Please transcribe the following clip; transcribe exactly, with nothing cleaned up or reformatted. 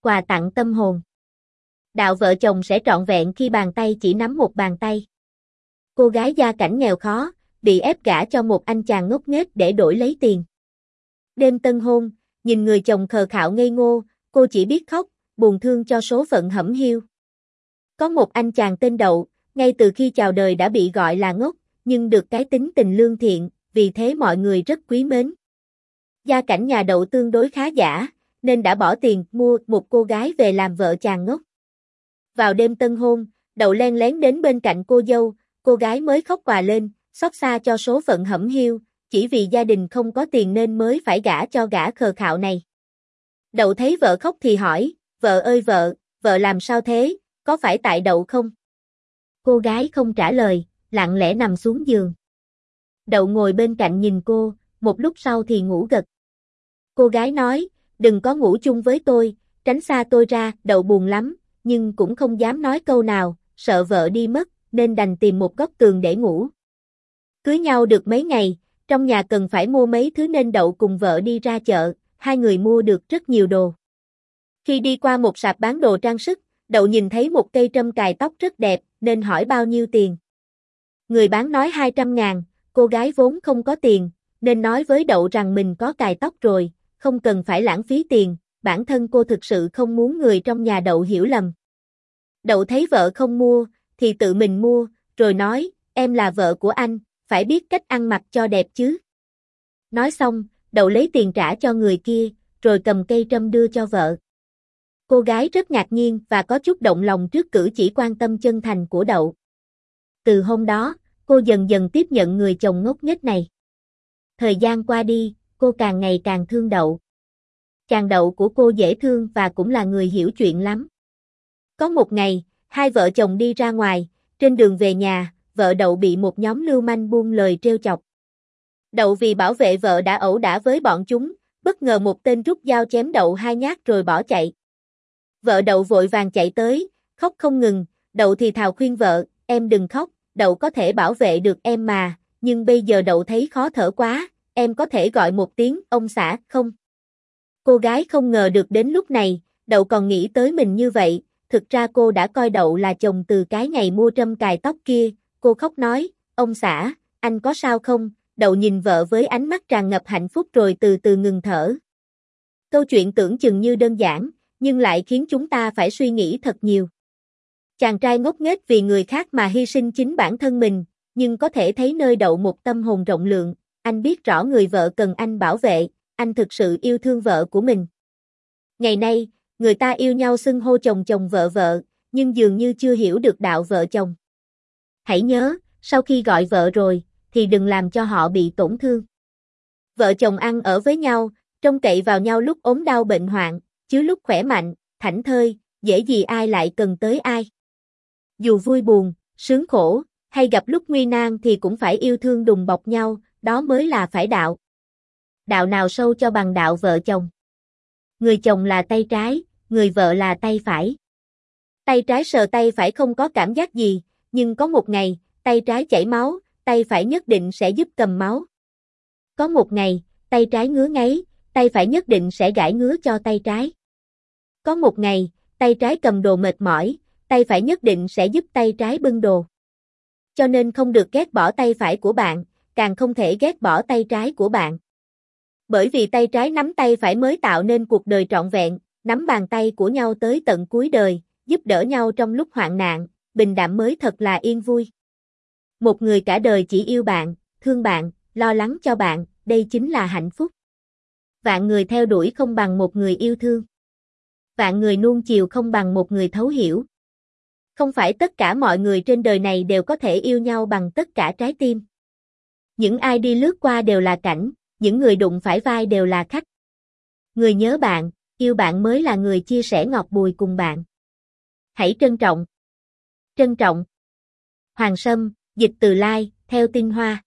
quà tặng tâm hồn. Đạo vợ chồng sẽ trọn vẹn khi bàn tay chỉ nắm một bàn tay. Cô gái gia cảnh nghèo khó, bị ép gả cho một anh chàng ngốc nghếch để đổi lấy tiền. Đêm tân hôn, nhìn người chồng khờ khạo ngây ngô, cô chỉ biết khóc, buồn thương cho số phận hẩm hiu. Có một anh chàng tên Đậu, ngay từ khi chào đời đã bị gọi là ngốc, nhưng được cái tính tình lương thiện, vì thế mọi người rất quý mến. Gia cảnh nhà Đậu tương đối khá giả, nên đã bỏ tiền mua một cô gái về làm vợ chàng ngốc. Vào đêm tân hôn, Đậu len lén đến bên cạnh cô dâu, cô gái mới khóc òa lên, xót xa cho số phận hẩm hiu, chỉ vì gia đình không có tiền nên mới phải gả cho gã khờ khạo này. Đậu thấy vợ khóc thì hỏi, vợ ơi vợ, vợ làm sao thế, có phải tại Đậu không? Cô gái không trả lời, lặng lẽ nằm xuống giường. Đậu ngồi bên cạnh nhìn cô, một lúc sau thì ngủ gật. Cô gái nói, đừng có ngủ chung với tôi, tránh xa tôi ra. Đậu buồn lắm, nhưng cũng không dám nói câu nào, sợ vợ đi mất, nên đành tìm một góc tường để ngủ. Cưới nhau được mấy ngày, trong nhà cần phải mua mấy thứ nên Đậu cùng vợ đi ra chợ, hai người mua được rất nhiều đồ. Khi đi qua một sạp bán đồ trang sức, Đậu nhìn thấy một cây trâm cài tóc rất đẹp, nên hỏi bao nhiêu tiền. Người bán nói hai trăm ngàn, cô gái vốn không có tiền, nên nói với Đậu rằng mình có cài tóc rồi, không cần phải lãng phí tiền, bản thân cô thực sự không muốn người trong nhà Đậu hiểu lầm. Đậu thấy vợ không mua, thì tự mình mua, rồi nói, em là vợ của anh, phải biết cách ăn mặc cho đẹp chứ. Nói xong, Đậu lấy tiền trả cho người kia, rồi cầm cây trâm đưa cho vợ. Cô gái rất ngạc nhiên và có chút động lòng trước cử chỉ quan tâm chân thành của Đậu. Từ hôm đó, cô dần dần tiếp nhận người chồng ngốc nghếch này. Thời gian qua đi, cô càng ngày càng thương Đậu. Chàng Đậu của cô dễ thương và cũng là người hiểu chuyện lắm. Có một ngày, hai vợ chồng đi ra ngoài, trên đường về nhà, vợ Đậu bị một nhóm lưu manh buông lời trêu chọc. Đậu vì bảo vệ vợ đã ẩu đả với bọn chúng, bất ngờ một tên rút dao chém Đậu hai nhát rồi bỏ chạy. Vợ Đậu vội vàng chạy tới, khóc không ngừng, Đậu thì thào khuyên vợ, em đừng khóc, Đậu có thể bảo vệ được em mà, nhưng bây giờ Đậu thấy khó thở quá, em có thể gọi một tiếng ông xã không? Cô gái không ngờ được đến lúc này, Đậu còn nghĩ tới mình như vậy, thực ra cô đã coi Đậu là chồng từ cái ngày mua trâm cài tóc kia, cô khóc nói, ông xã, anh có sao không? Đậu nhìn vợ với ánh mắt tràn ngập hạnh phúc rồi từ từ ngừng thở. Câu chuyện tưởng chừng như đơn giản, nhưng lại khiến chúng ta phải suy nghĩ thật nhiều. Chàng trai ngốc nghếch vì người khác mà hy sinh chính bản thân mình, nhưng có thể thấy nơi Đậu một tâm hồn rộng lượng, anh biết rõ người vợ cần anh bảo vệ, anh thực sự yêu thương vợ của mình. Ngày nay, người ta yêu nhau xưng hô chồng chồng vợ vợ, nhưng dường như chưa hiểu được đạo vợ chồng. Hãy nhớ, sau khi gọi vợ rồi, thì đừng làm cho họ bị tổn thương. Vợ chồng ăn ở với nhau, trông cậy vào nhau lúc ốm đau bệnh hoạn, chứ lúc khỏe mạnh, thảnh thơi, dễ gì ai lại cần tới ai. Dù vui buồn, sướng khổ, hay gặp lúc nguy nan thì cũng phải yêu thương đùm bọc nhau, đó mới là phải đạo. Đạo nào sâu cho bằng đạo vợ chồng. Người chồng là tay trái, người vợ là tay phải. Tay trái sờ tay phải không có cảm giác gì, nhưng có một ngày, tay trái chảy máu, tay phải nhất định sẽ giúp cầm máu. Có một ngày, tay trái ngứa ngáy, tay phải nhất định sẽ gãi ngứa cho tay trái. Có một ngày, tay trái cầm đồ mệt mỏi, tay phải nhất định sẽ giúp tay trái bưng đồ. Cho nên không được ghét bỏ tay phải của bạn, càng không thể ghét bỏ tay trái của bạn. Bởi vì tay trái nắm tay phải mới tạo nên cuộc đời trọn vẹn, nắm bàn tay của nhau tới tận cuối đời, giúp đỡ nhau trong lúc hoạn nạn, bình đạm mới thật là yên vui. Một người cả đời chỉ yêu bạn, thương bạn, lo lắng cho bạn, đây chính là hạnh phúc. Vạn người theo đuổi không bằng một người yêu thương. Vạn người nuông chiều không bằng một người thấu hiểu. Không phải tất cả mọi người trên đời này đều có thể yêu nhau bằng tất cả trái tim. Những ai đi lướt qua đều là cảnh, những người đụng phải vai đều là khách. Người nhớ bạn, yêu bạn mới là người chia sẻ ngọt bùi cùng bạn. Hãy trân trọng. Trân trọng. Hoàng Sâm, dịch từ Lai, theo Tinh Hoa.